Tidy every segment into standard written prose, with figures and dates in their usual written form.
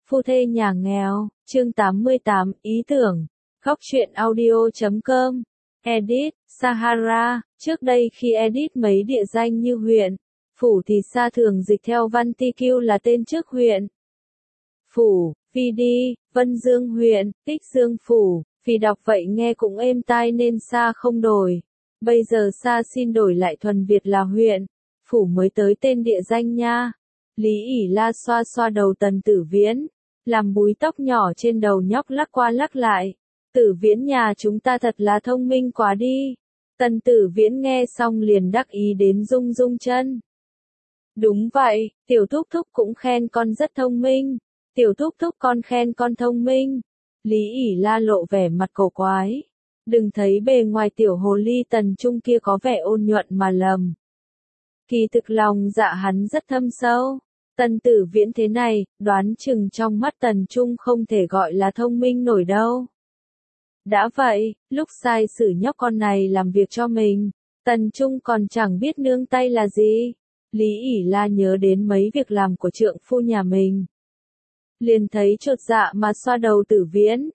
Phu thê nhà nghèo, chương 88, ý tưởng. Góc truyện audio.com. Edit, Sahara, trước đây khi edit mấy địa danh như huyện, phủ thì Sa thường dịch theo văn TQ là tên trước huyện. Phủ, VD, Vân Dương huyện, Tích Dương phủ, vì đọc vậy nghe cũng êm tai nên Sa không đổi. Bây giờ Sa xin đổi lại thuần Việt là huyện, phủ mới tới tên địa danh nha. Lý ỉ la xoa xoa đầu Tần Tử Viễn, làm búi tóc nhỏ trên đầu nhóc lắc qua lắc lại. Tử Viễn nhà chúng ta thật là thông minh quá đi. Tần Tử Viễn nghe xong liền đắc ý đến rung rung chân. Đúng vậy, tiểu thúc thúc cũng khen con rất thông minh. Tiểu thúc thúc con khen con thông minh. Lý ỉ la lộ vẻ mặt cổ quái. Đừng thấy bề ngoài tiểu hồ ly Tần Trung kia có vẻ ôn nhuận mà lầm. Kỳ thực lòng dạ hắn rất thâm sâu. Tần Tử Viễn thế này, đoán chừng trong mắt Tần Trung không thể gọi là thông minh nổi đâu. Đã vậy, lúc sai xử nhóc con này làm việc cho mình, Tần Trung còn chẳng biết nương tay là gì. Lý ỉ la nhớ đến mấy việc làm của trượng phu nhà mình. Liền thấy chột dạ mà xoa đầu Tử Viễn.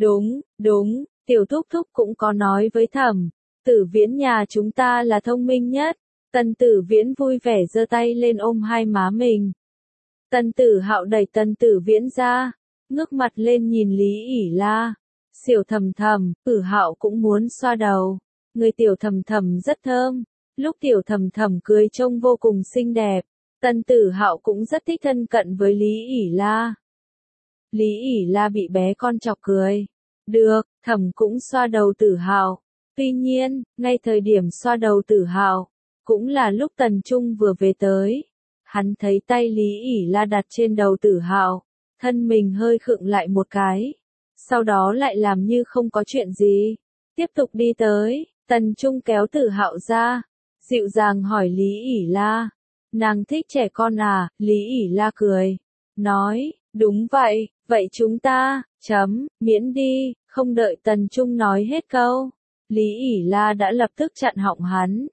Đúng, tiểu thúc thúc cũng có nói với Thẩm, Tử Viễn nhà chúng ta là thông minh nhất. Tần Tử Viễn vui vẻ giơ tay lên ôm hai má mình. Tần Tử Hạo đẩy Tần Tử Viễn ra, ngước mặt lên nhìn Lý ỉ la. Tiểu Thầm Thầm, Tử Hạo cũng muốn xoa đầu. Người Tiểu Thầm Thầm rất thơm. Lúc Tiểu Thầm Thầm cười trông vô cùng xinh đẹp. Tần Tử Hạo cũng rất thích thân cận với Lý ỉ la. Lý ỉ la bị bé con chọc cười. Được, Thầm cũng xoa đầu Tử Hạo. Tuy nhiên, ngay thời điểm xoa đầu Tử Hạo, cũng là lúc Tần Trung vừa về tới. Hắn thấy tay Lý ỉ la đặt trên đầu Tử Hạo, thân mình hơi khựng lại một cái. Sau đó lại làm như không có chuyện gì. Tiếp tục đi tới, Tần Trung kéo Tử Hạo ra, dịu dàng hỏi Lý ỉ la. Nàng thích trẻ con à? Lý ỉ la cười, nói, đúng vậy, vậy chúng ta, miễn đi, không đợi Tần Trung nói hết câu. Lý ỉ la đã lập tức chặn họng hắn.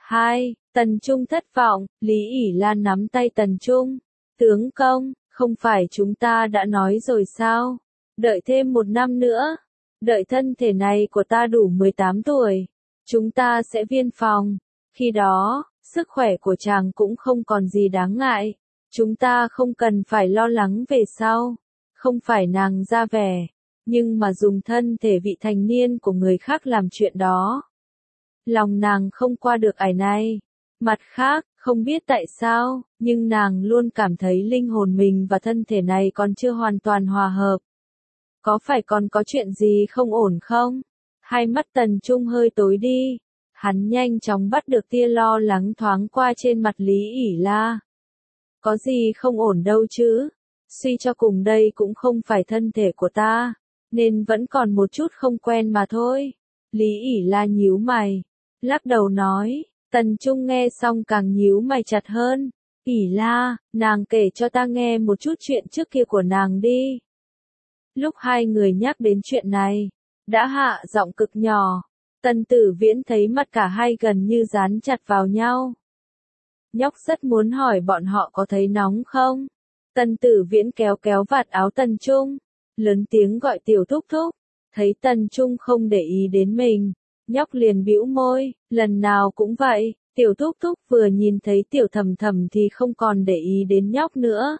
Tần Trung thất vọng, Lý ỉ la nắm tay Tần Trung. Tướng công, không phải chúng ta đã nói rồi sao? Đợi thêm 1 năm nữa. Đợi thân thể này của ta đủ 18 tuổi. Chúng ta sẽ viên phòng. Khi đó, sức khỏe của chàng cũng không còn gì đáng ngại. Chúng ta không cần phải lo lắng về sau. Không phải nàng ra vẻ. Nhưng mà dùng thân thể vị thành niên của người khác làm chuyện đó. Lòng nàng không qua được ải này. Mặt khác, không biết tại sao, nhưng nàng luôn cảm thấy linh hồn mình và thân thể này còn chưa hoàn toàn hòa hợp. Có phải còn có chuyện gì không ổn không? Hai mắt Tần Trung hơi tối đi. Hắn nhanh chóng bắt được tia lo lắng thoáng qua trên mặt Lý ỉ la. Có gì không ổn đâu chứ? Suy cho cùng đây cũng không phải thân thể của ta, nên vẫn còn một chút không quen mà thôi. Lý ỉ la nhíu mày, lắc đầu nói. Tần Trung nghe xong càng nhíu mày chặt hơn. ỉ la, nàng kể cho ta nghe một chút chuyện trước kia của nàng đi. Lúc hai người nhắc đến chuyện này, đã hạ giọng cực nhỏ. Tần Tử Viễn thấy mặt cả hai gần như dán chặt vào nhau. Nhóc rất muốn hỏi bọn họ có thấy nóng không? Tần Tử Viễn kéo kéo vạt áo Tần Trung, lớn tiếng gọi Tiểu thúc thúc. Thấy Tần Trung không để ý đến mình, nhóc liền bĩu môi, lần nào cũng vậy. Tiểu thúc thúc vừa nhìn thấy Tiểu Thầm Thầm thì không còn để ý đến nhóc nữa.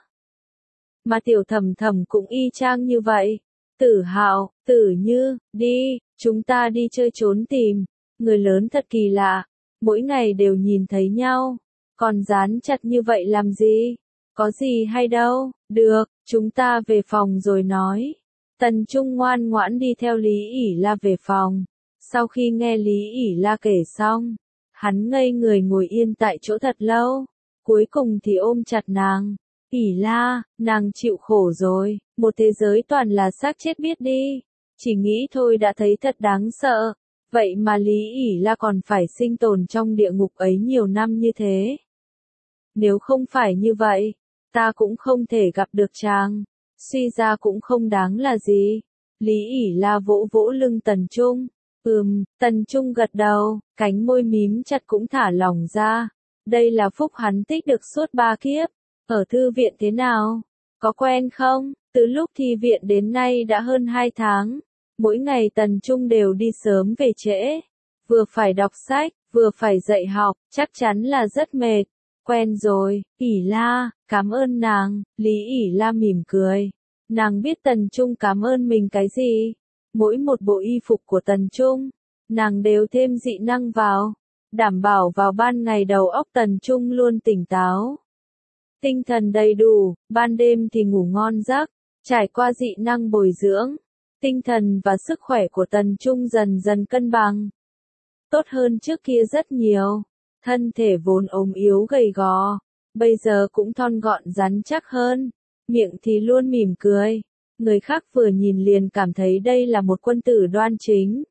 Mà Tiểu Thầm Thầm cũng y chang như vậy. Tử Hạo, Tử Như, đi, chúng ta đi chơi trốn tìm. Người lớn thật kỳ lạ, mỗi ngày đều nhìn thấy nhau, còn dán chặt như vậy làm gì? Có gì hay đâu, được, chúng ta về phòng rồi nói. Tần Trung ngoan ngoãn đi theo Lý ỉ la về phòng. Sau khi nghe Lý ỉ la kể xong, hắn ngây người ngồi yên tại chỗ thật lâu, cuối cùng thì ôm chặt nàng. ỉ la, nàng chịu khổ rồi, một thế giới toàn là xác chết biết đi. Chỉ nghĩ thôi đã thấy thật đáng sợ, vậy mà Lý ỉ la còn phải sinh tồn trong địa ngục ấy nhiều năm như thế. Nếu không phải như vậy, ta cũng không thể gặp được chàng, suy ra cũng không đáng là gì. Lý ỉ la vỗ vỗ lưng Tần Trung. Tần Trung gật đầu, cánh môi mím chặt cũng thả lỏng ra. Đây là phúc hắn tích được suốt 3 kiếp. Ở thư viện thế nào? Có quen không? Từ lúc thi viện đến nay đã hơn 2 tháng, mỗi ngày Tần Trung đều đi sớm về trễ. Vừa phải đọc sách, vừa phải dạy học, chắc chắn là rất mệt. Quen rồi, ỉ la, cảm ơn nàng, Lý ỉ la mỉm cười. Nàng biết Tần Trung cảm ơn mình cái gì? Mỗi một bộ y phục của Tần Trung, nàng đều thêm dị năng vào, đảm bảo vào ban ngày đầu óc Tần Trung luôn tỉnh táo. Tinh thần đầy đủ, ban đêm thì ngủ ngon giấc, trải qua dị năng bồi dưỡng, tinh thần và sức khỏe của Tần Trung dần dần cân bằng. Tốt hơn trước kia rất nhiều, thân thể vốn ốm yếu gầy gò, bây giờ cũng thon gọn rắn chắc hơn, miệng thì luôn mỉm cười. Người khác vừa nhìn liền cảm thấy đây là một quân tử đoan chính.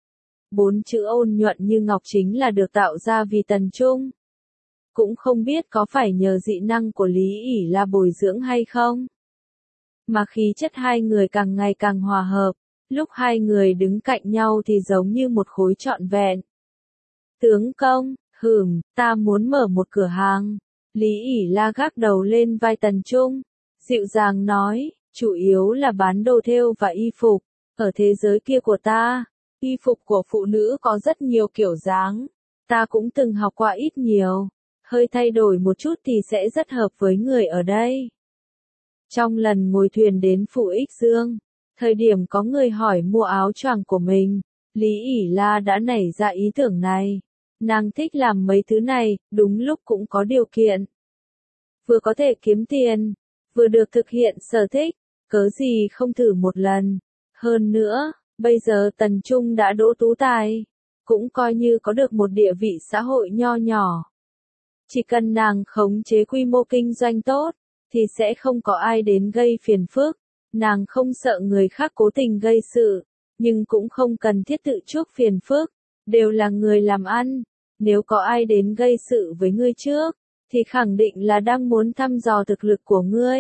4 chữ ôn nhuận như ngọc chính là được tạo ra vì Tần Trung. Cũng không biết có phải nhờ dị năng của Lý ỉ la bồi dưỡng hay không, mà khí chất hai người càng ngày càng hòa hợp, lúc hai người đứng cạnh nhau thì giống như một khối trọn vẹn. Tướng công, ta muốn mở một cửa hàng. Lý ỉ la gác đầu lên vai Tần Trung, dịu dàng nói, chủ yếu là bán đồ thêu và y phục. Ở thế giới kia của ta, y phục của phụ nữ có rất nhiều kiểu dáng. Ta cũng từng học qua ít nhiều, hơi thay đổi một chút thì sẽ rất hợp với người ở đây. Trong lần ngồi thuyền đến phủ Ích Dương, thời điểm có người hỏi mua áo choàng của mình, Lý ỉ la đã nảy ra ý tưởng này. Nàng thích làm mấy thứ này, đúng lúc cũng có điều kiện. Vừa có thể kiếm tiền, vừa được thực hiện sở thích, cớ gì không thử một lần. Hơn nữa, bây giờ Tần Trung đã đỗ tú tài, cũng coi như có được một địa vị xã hội nho nhỏ. Chỉ cần nàng khống chế quy mô kinh doanh tốt, thì sẽ không có ai đến gây phiền phức. Nàng không sợ người khác cố tình gây sự, nhưng cũng không cần thiết tự chuốc phiền phức, đều là người làm ăn. Nếu có ai đến gây sự với ngươi trước, thì khẳng định là đang muốn thăm dò thực lực của ngươi.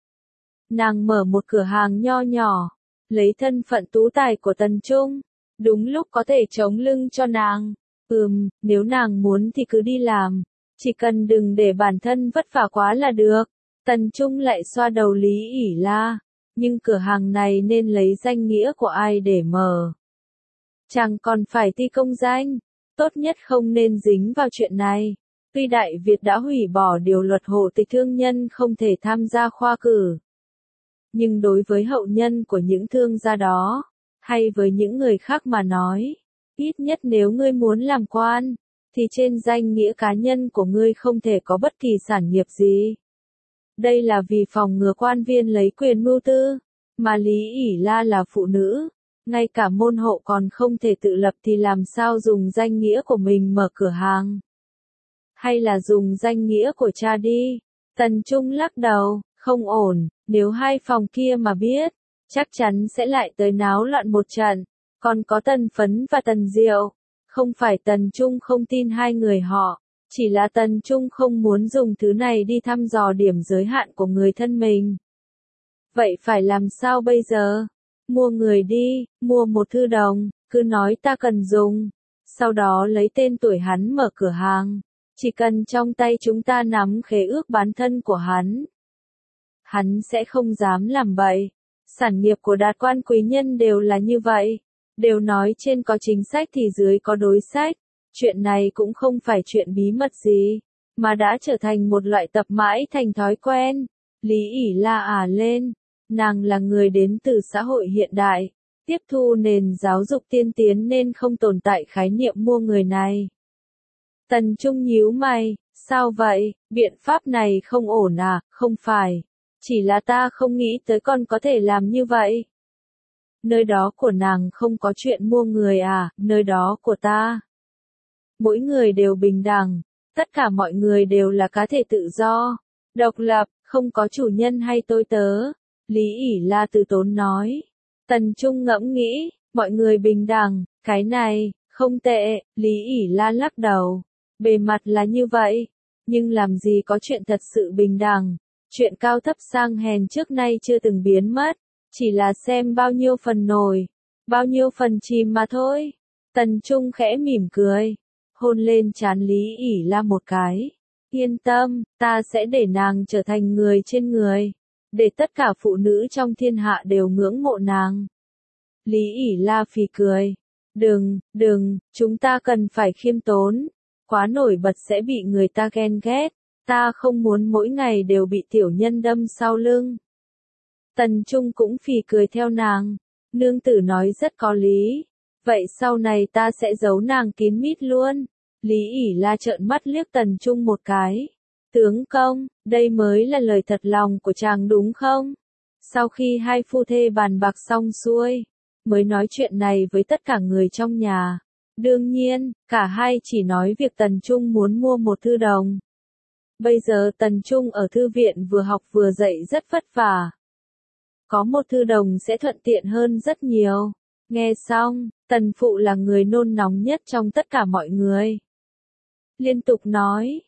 Nàng mở một cửa hàng nho nhỏ, lấy thân phận tú tài của Tần Trung, đúng lúc có thể chống lưng cho nàng. Nếu nàng muốn thì cứ đi làm, chỉ cần đừng để bản thân vất vả quá là được. Tần Trung lại xoa đầu Lý ỉ la, nhưng cửa hàng này nên lấy danh nghĩa của ai để mở? Chẳng còn phải thi công danh, tốt nhất không nên dính vào chuyện này. Tuy Đại Việt đã hủy bỏ điều luật hộ tịch thương nhân không thể tham gia khoa cử, nhưng đối với hậu nhân của những thương gia đó, hay với những người khác mà nói, ít nhất nếu ngươi muốn làm quan, thì trên danh nghĩa cá nhân của ngươi không thể có bất kỳ sản nghiệp gì. Đây là vì phòng ngừa quan viên lấy quyền mưu tư, mà Lý ỉ la là phụ nữ, ngay cả môn hộ còn không thể tự lập thì làm sao dùng danh nghĩa của mình mở cửa hàng. Hay là dùng danh nghĩa của cha đi. Tần Trung lắc đầu, không ổn, nếu hai phòng kia mà biết, chắc chắn sẽ lại tới náo loạn một trận. Còn có Tần Phấn và Tần Diệu, không phải Tần Trung không tin hai người họ, chỉ là Tần Trung không muốn dùng thứ này đi thăm dò điểm giới hạn của người thân mình. Vậy phải làm sao bây giờ? Mua người đi, mua một thư đồng, cứ nói ta cần dùng, sau đó lấy tên tuổi hắn mở cửa hàng. Chỉ cần trong tay chúng ta nắm khế ước bán thân của hắn sẽ không dám làm bậy. Sản nghiệp của đạt quan quý nhân đều là như vậy, đều nói trên có chính sách thì dưới có đối sách. Chuyện này cũng không phải chuyện bí mật gì, mà đã trở thành một loại tập mãi thành thói quen. Lý ỉ la lên, nàng là người đến từ xã hội hiện đại, tiếp thu nền giáo dục tiên tiến nên không tồn tại khái niệm mua người này. Tần Trung nhíu mày, sao vậy, biện pháp này không ổn à? Không phải, chỉ là ta không nghĩ tới con có thể làm như vậy. Nơi đó của nàng không có chuyện mua người à, nơi đó của ta. Mỗi người đều bình đẳng, tất cả mọi người đều là cá thể tự do, độc lập, không có chủ nhân hay tôi tớ. Lý ỉ la từ tốn nói. Tần Trung ngẫm nghĩ, mọi người bình đẳng, cái này, không tệ, Lý ỉ la lắc đầu. Bề mặt là như vậy, nhưng làm gì có chuyện thật sự bình đẳng, chuyện cao thấp sang hèn trước nay chưa từng biến mất, chỉ là xem bao nhiêu phần nổi, bao nhiêu phần chìm mà thôi. Tần Trung khẽ mỉm cười, hôn lên trán Lý ỉ la một cái. Yên tâm, ta sẽ để nàng trở thành người trên người. để tất cả phụ nữ trong thiên hạ đều ngưỡng mộ nàng. Lý ỉ La phì cười. Đừng, chúng ta cần phải khiêm tốn. Quá nổi bật sẽ bị người ta ghen ghét. Ta không muốn mỗi ngày đều bị tiểu nhân đâm sau lưng. Tần Trung cũng phì cười theo nàng. Nương tử nói rất có lý. Vậy sau này ta sẽ giấu nàng kín mít luôn. Lý ỉ La trợn mắt liếc Tần Trung một cái. Tướng công, đây mới là lời thật lòng của chàng đúng không? Sau khi hai phu thê bàn bạc xong xuôi, mới nói chuyện này với tất cả người trong nhà. Đương nhiên, cả hai chỉ nói việc Tần Trung muốn mua một thư đồng. Bây giờ Tần Trung ở thư viện vừa học vừa dạy rất vất vả. Có một thư đồng sẽ thuận tiện hơn rất nhiều. Nghe xong, Tần Phụ là người nôn nóng nhất trong tất cả mọi người. Liên tục nói,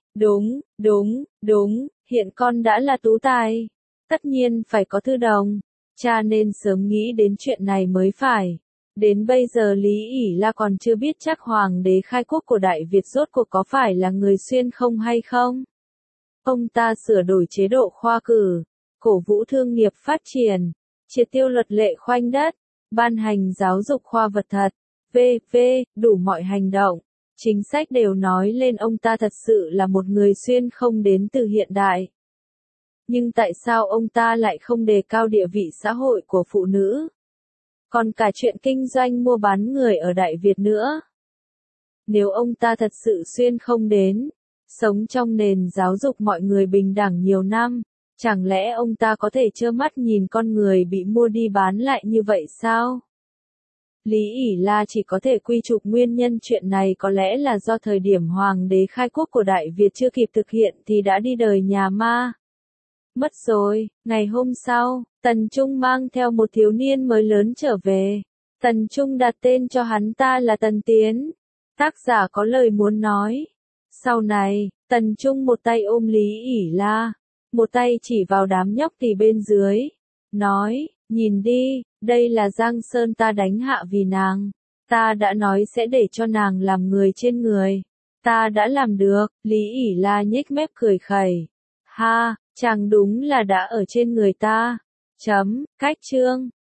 đúng, hiện con đã là tú tài. Tất nhiên phải có thư đồng. Cha nên sớm nghĩ đến chuyện này mới phải. Đến bây giờ Lý ỉ La còn chưa biết chắc Hoàng đế khai quốc của Đại Việt rốt cuộc có phải là người Xuyên không hay không. Ông ta sửa đổi chế độ khoa cử, cổ vũ thương nghiệp phát triển, triệt tiêu luật lệ khoanh đất, ban hành giáo dục khoa vật thật, v.v. đủ mọi hành động. Chính sách đều nói lên ông ta thật sự là một người Xuyên không đến từ hiện đại. Nhưng tại sao ông ta lại không đề cao địa vị xã hội của phụ nữ? Còn cả chuyện kinh doanh mua bán người ở Đại Việt nữa. Nếu ông ta thật sự Xuyên không đến, sống trong nền giáo dục mọi người bình đẳng nhiều năm, chẳng lẽ ông ta có thể trơ mắt nhìn con người bị mua đi bán lại như vậy sao? Lý ỉ La chỉ có thể quy chụp nguyên nhân chuyện này có lẽ là do thời điểm Hoàng đế khai quốc của Đại Việt chưa kịp thực hiện thì đã đi đời nhà ma. Mất rồi, ngày hôm sau, Tần Trung mang theo một thiếu niên mới lớn trở về. Tần Trung đặt tên cho hắn ta là Tần Tiến. Tác giả có lời muốn nói. Sau này, Tần Trung một tay ôm Lý ỉ La, một tay chỉ vào đám nhóc tỳ bên dưới. Nói, nhìn đi, đây là Giang Sơn ta đánh hạ vì nàng. Ta đã nói sẽ để cho nàng làm người trên người. Ta đã làm được, Lý ỉ La nhếch mép cười khẩy. Ha, chàng đúng là đã ở trên người ta. Cách chương.